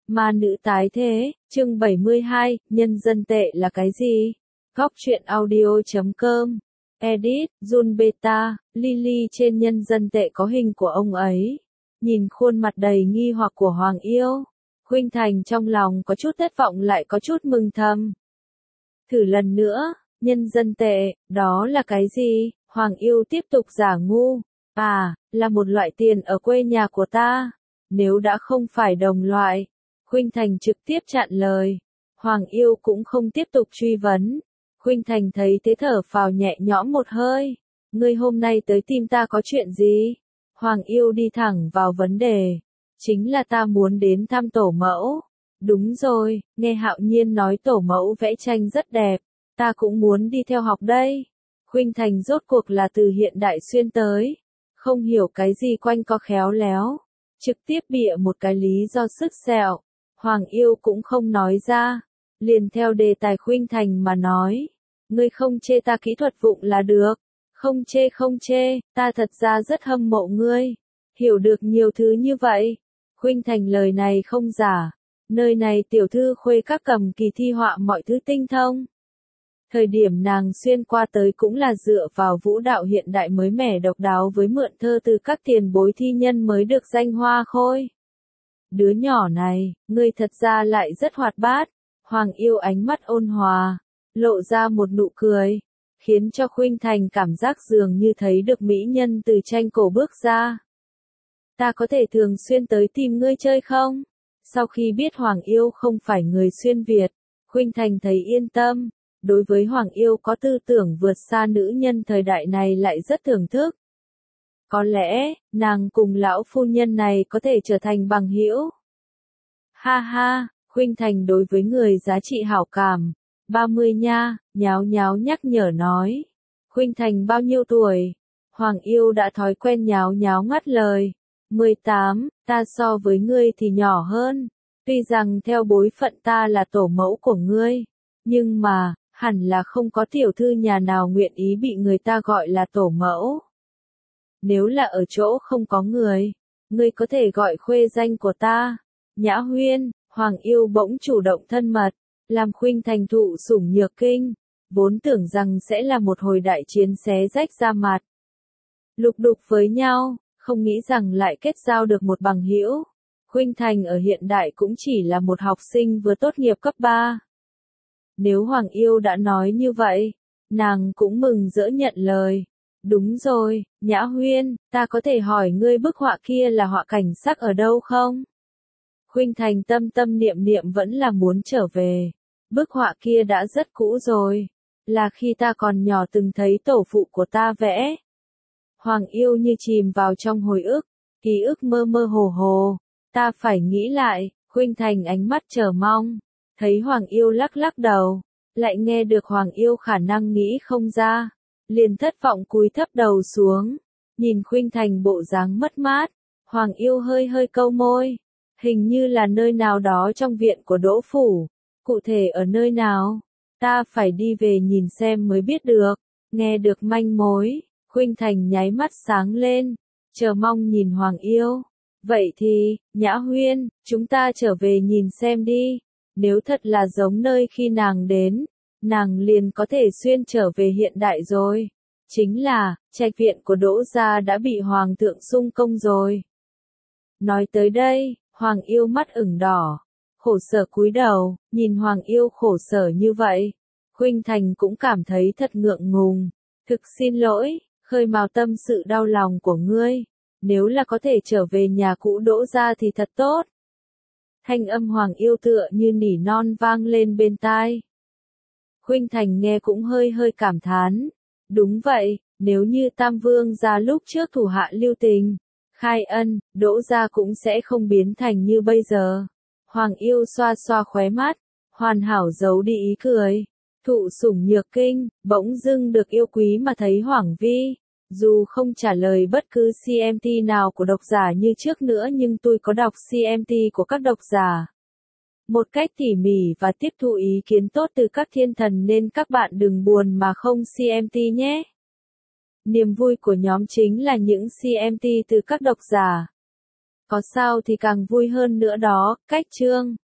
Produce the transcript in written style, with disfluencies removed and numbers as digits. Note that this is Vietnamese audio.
Ma nữ tái thế, chương 72, nhân dân tệ là cái gì? Góc truyện audio.com. Edit, Jun Beta, Lily trên nhân dân tệ có hình của ông ấy. Nhìn khuôn mặt đầy nghi hoặc của Hoàng Yêu, Khuynh Thành trong lòng có chút thất vọng lại có chút mừng thầm. Thử lần nữa, nhân dân tệ, đó là cái gì? Hoàng Yêu tiếp tục giả ngu. À, là một loại tiền ở quê nhà của ta. Nếu đã không phải đồng loại. Khuynh Thành trực tiếp chặn lời. Hoàng Yêu cũng không tiếp tục truy vấn. Khuynh Thành thấy thế thở phào nhẹ nhõm một hơi. Ngươi hôm nay tới tìm ta có chuyện gì? Hoàng Yêu đi thẳng vào vấn đề. Chính là ta muốn đến thăm tổ mẫu. Đúng rồi, nghe Hạo Nhiên nói tổ mẫu vẽ tranh rất đẹp. Ta cũng muốn đi theo học đây. Khuynh Thành rốt cuộc là từ hiện đại xuyên tới. Không hiểu cái gì quanh co khéo léo. Trực tiếp bịa một cái lý do sức sẹo. Hoàng Yêu cũng không nói ra. Liền theo đề tài Khuynh Thành mà nói. Ngươi không chê ta kỹ thuật vụng là được. Không chê, ta thật ra rất hâm mộ ngươi. Hiểu được nhiều thứ như vậy. Khuynh Thành lời này không giả. Nơi này tiểu thư khuê các cầm kỳ thi họa mọi thứ tinh thông. Thời điểm nàng xuyên qua tới cũng là dựa vào vũ đạo hiện đại mới mẻ độc đáo với mượn thơ từ các tiền bối thi nhân mới được danh hoa khôi. Đứa nhỏ này, ngươi thật ra lại rất hoạt bát. Hoàng Yêu ánh mắt ôn hòa, lộ ra một nụ cười, khiến cho Khuynh Thành cảm giác dường như thấy được mỹ nhân từ tranh cổ bước ra. Ta có thể thường xuyên tới tìm ngươi chơi không? Sau khi biết Hoàng Yêu không phải người xuyên Việt, Khuynh Thành thấy yên tâm. Đối với Hoàng Yêu có tư tưởng vượt xa nữ nhân thời đại này lại rất thưởng thức. Có lẽ, nàng cùng lão phu nhân này có thể trở thành bằng hữu. Ha ha, Khuynh Thành đối với người giá trị hảo cảm. 30 nha, nháo nháo nhắc nhở nói. Khuynh Thành bao nhiêu tuổi? Hoàng Yêu đã thói quen nháo nháo ngắt lời. 18, ta so với ngươi thì nhỏ hơn. Tuy rằng theo bối phận ta là tổ mẫu của ngươi. Nhưng mà, hẳn là không có tiểu thư nhà nào nguyện ý bị người ta gọi là tổ mẫu. Nếu là ở chỗ không có người, ngươi có thể gọi khuê danh của ta. Nhã Huyên, Hoàng Yêu bỗng chủ động thân mật, làm Khuynh Thành thụ sủng nhược kinh, vốn tưởng rằng sẽ là một hồi đại chiến xé rách da mặt. Lục đục với nhau, không nghĩ rằng lại kết giao được một bằng hữu. Khuynh Thành ở hiện đại cũng chỉ là một học sinh vừa tốt nghiệp cấp 3. Nếu Hoàng Yêu đã nói như vậy, nàng cũng mừng rỡ nhận lời. Đúng rồi, Nhã Huyên, ta có thể hỏi ngươi bức họa kia là họa cảnh sắc ở đâu không? Khuynh Thành tâm tâm niệm niệm vẫn là muốn trở về. Bức họa kia đã rất cũ rồi. Là khi ta còn nhỏ từng thấy tổ phụ của ta vẽ. Hoàng Yêu như chìm vào trong hồi ức. Ký ức mơ mơ hồ hồ. Ta phải nghĩ lại. Khuynh Thành ánh mắt chờ mong. Thấy Hoàng Yêu lắc lắc đầu. Lại nghe được Hoàng Yêu khả năng nghĩ không ra. Liền thất vọng cúi thấp đầu xuống. Nhìn Khuynh Thành bộ dáng mất mát. Hoàng Yêu hơi hơi câu môi. Hình như là nơi nào đó trong viện của Đỗ Phủ. Cụ thể ở nơi nào? Ta phải đi về nhìn xem mới biết được. Nghe được manh mối, Khuynh Thành nháy mắt sáng lên. Chờ mong nhìn Hoàng Yêu. Vậy thì, Nhã Huyên, chúng ta trở về nhìn xem đi. Nếu thật là giống nơi khi nàng đến, nàng liền có thể xuyên trở về hiện đại rồi. Chính là, trạch viện của Đỗ gia đã bị Hoàng thượng xung công rồi. Nói tới đây, Hoàng Yêu mắt ửng đỏ, khổ sở cúi đầu, nhìn Hoàng Yêu khổ sở như vậy. Khuynh Thành cũng cảm thấy thật ngượng ngùng. Thực xin lỗi, khơi mào tâm sự đau lòng của ngươi. Nếu là có thể trở về nhà cũ Đỗ gia thì thật tốt. Thanh âm Hoàng Yêu tựa như nỉ non vang lên bên tai. Khuynh Thành nghe cũng hơi hơi cảm thán. Đúng vậy, nếu như Tam Vương gia lúc trước thủ hạ lưu tình, khai ân, Đỗ gia cũng sẽ không biến thành như bây giờ. Hoàng Yêu xoa xoa khóe mắt, hoàn hảo giấu đi ý cười. Thụ sủng nhược kinh, bỗng dưng được yêu quý mà thấy Hoàng Vi. Dù không trả lời bất cứ CMT nào của độc giả như trước nữa nhưng tôi có đọc CMT của các độc giả. Một cách tỉ mỉ và tiếp thu ý kiến tốt từ các thiên thần nên các bạn đừng buồn mà không CMT nhé. Niềm vui của nhóm chính là những CMT từ các độc giả. Có sao thì càng vui hơn nữa đó, cách chương.